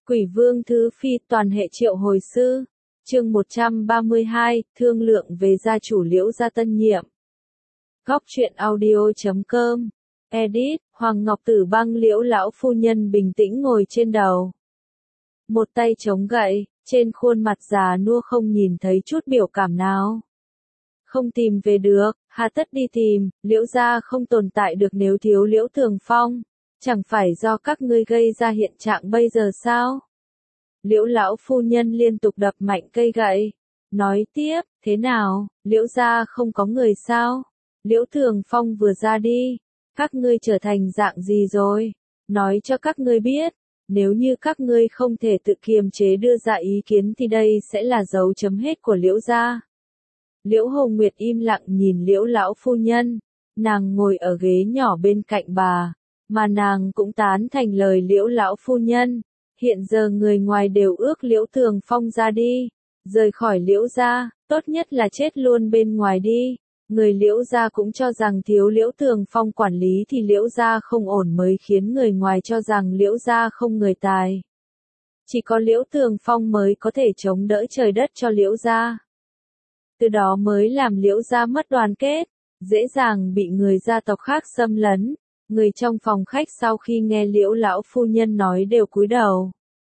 Quỷ Vương Thứ Phi toàn hệ triệu hồi sư. Chương 132, thương lượng về gia chủ Liễu gia tân nhiệm. Góc truyện audio.com. Edit, Hoàng Ngọc Tử Băng. Liễu lão phu nhân bình tĩnh ngồi trên đầu. Một tay chống gậy, trên khuôn mặt già nua không nhìn thấy chút biểu cảm nào. Không tìm về được, hà tất đi tìm, Liễu gia không tồn tại được nếu thiếu Liễu Thường Phong. Chẳng phải do các ngươi gây ra hiện trạng bây giờ sao? Liễu lão phu nhân liên tục đập mạnh cây gậy. Nói tiếp, thế nào, Liễu gia không có người sao? Liễu Thường Phong vừa ra đi. Các ngươi trở thành dạng gì rồi? Nói cho các ngươi biết. Nếu như các ngươi không thể tự kiềm chế đưa ra ý kiến thì đây sẽ là dấu chấm hết của Liễu gia. Liễu Hồng Nguyệt im lặng nhìn Liễu lão phu nhân. Nàng ngồi ở ghế nhỏ bên cạnh bà. Mà nàng cũng tán thành lời Liễu lão phu nhân. Hiện giờ người ngoài đều ước Liễu Thường Phong ra đi. Rời khỏi Liễu gia, tốt nhất là chết luôn bên ngoài đi. Người Liễu gia cũng cho rằng thiếu Liễu Thường Phong quản lý thì Liễu gia không ổn mới khiến người ngoài cho rằng Liễu gia không người tài. Chỉ có Liễu Thường Phong mới có thể chống đỡ trời đất cho Liễu gia. Từ đó mới làm Liễu gia mất đoàn kết, dễ dàng bị người gia tộc khác xâm lấn. Người trong phòng khách sau khi nghe Liễu lão phu nhân nói đều cúi đầu.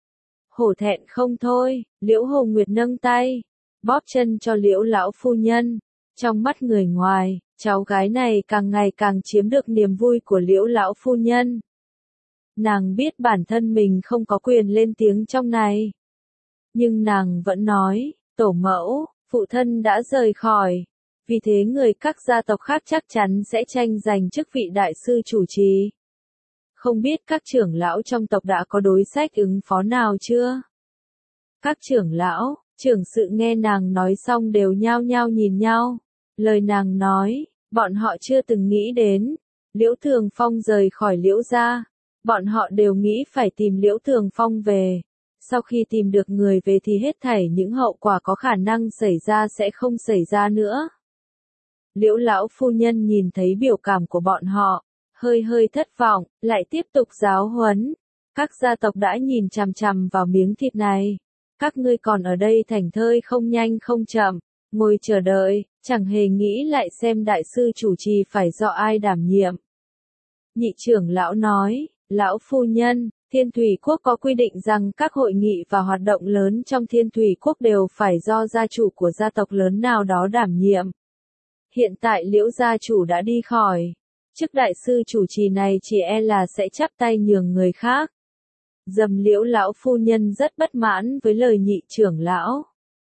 Hổ thẹn không thôi, Liễu Hồng Nguyệt nâng tay, bóp chân cho Liễu lão phu nhân. Trong mắt người ngoài, cháu gái này càng ngày càng chiếm được niềm vui của Liễu lão phu nhân. Nàng biết bản thân mình không có quyền lên tiếng trong này. Nhưng nàng vẫn nói, tổ mẫu, phụ thân đã rời khỏi. Vì thế người các gia tộc khác chắc chắn sẽ tranh giành chức vị đại sư chủ trì. Không biết các trưởng lão trong tộc đã có đối sách ứng phó nào chưa? Các trưởng lão, trưởng sự nghe nàng nói xong đều nhao nhao nhìn nhau. Lời nàng nói, bọn họ chưa từng nghĩ đến. Liễu Thường Phong rời khỏi Liễu gia. Bọn họ đều nghĩ phải tìm Liễu Thường Phong về. Sau khi tìm được người về thì hết thảy những hậu quả có khả năng xảy ra sẽ không xảy ra nữa. Liễu lão phu nhân nhìn thấy biểu cảm của bọn họ, hơi thất vọng, lại tiếp tục giáo huấn. Các gia tộc đã nhìn chằm chằm vào miếng thịt này. Các ngươi còn ở đây thảnh thơi không nhanh không chậm, ngồi chờ đợi, chẳng hề nghĩ lại xem đại sư chủ trì phải do ai đảm nhiệm. Nhị trưởng lão nói, lão phu nhân, Thiên Thủy Quốc có quy định rằng các hội nghị và hoạt động lớn trong Thiên Thủy Quốc đều phải do gia chủ của gia tộc lớn nào đó đảm nhiệm. Hiện tại Liễu gia chủ đã đi khỏi. Chức đại sư chủ trì này chỉ e là sẽ chắp tay nhường người khác. Dầm Liễu lão phu nhân rất bất mãn với lời nhị trưởng lão.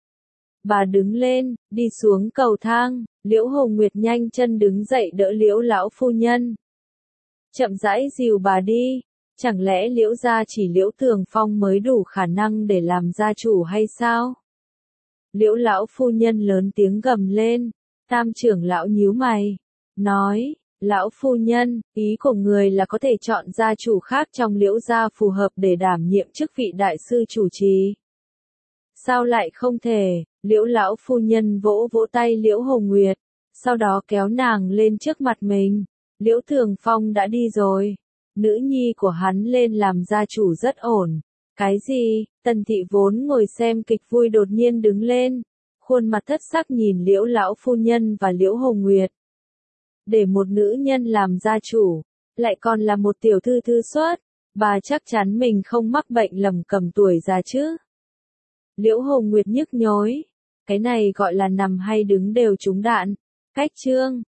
Bà đứng lên, đi xuống cầu thang. Liễu Hồng Nguyệt nhanh chân đứng dậy đỡ Liễu lão phu nhân. Chậm rãi dìu bà đi. Chẳng lẽ Liễu gia chỉ Liễu Thường Phong mới đủ khả năng để làm gia chủ hay sao? Liễu lão phu nhân lớn tiếng gầm lên. Tam trưởng lão nhíu mày, nói, lão phu nhân, ý của người là có thể chọn gia chủ khác trong Liễu gia phù hợp để đảm nhiệm chức vị đại sư chủ trì. Sao lại không thể? Liễu lão phu nhân vỗ vỗ tay Liễu Hồng Nguyệt, sau đó kéo nàng lên trước mặt mình. Liễu Thường Phong đã đi rồi, nữ nhi của hắn lên làm gia chủ rất ổn. Cái gì? Tần thị vốn ngồi xem kịch vui đột nhiên đứng lên. Khuôn mặt thất sắc nhìn Liễu lão phu nhân và Liễu Hồng Nguyệt. Để một nữ nhân làm gia chủ, lại còn là một tiểu thư thư xuất, bà chắc chắn mình không mắc bệnh lầm cầm tuổi già chứ. Liễu Hồng Nguyệt nhức nhối, cái này gọi là nằm hay đứng đều trúng đạn. Cách chương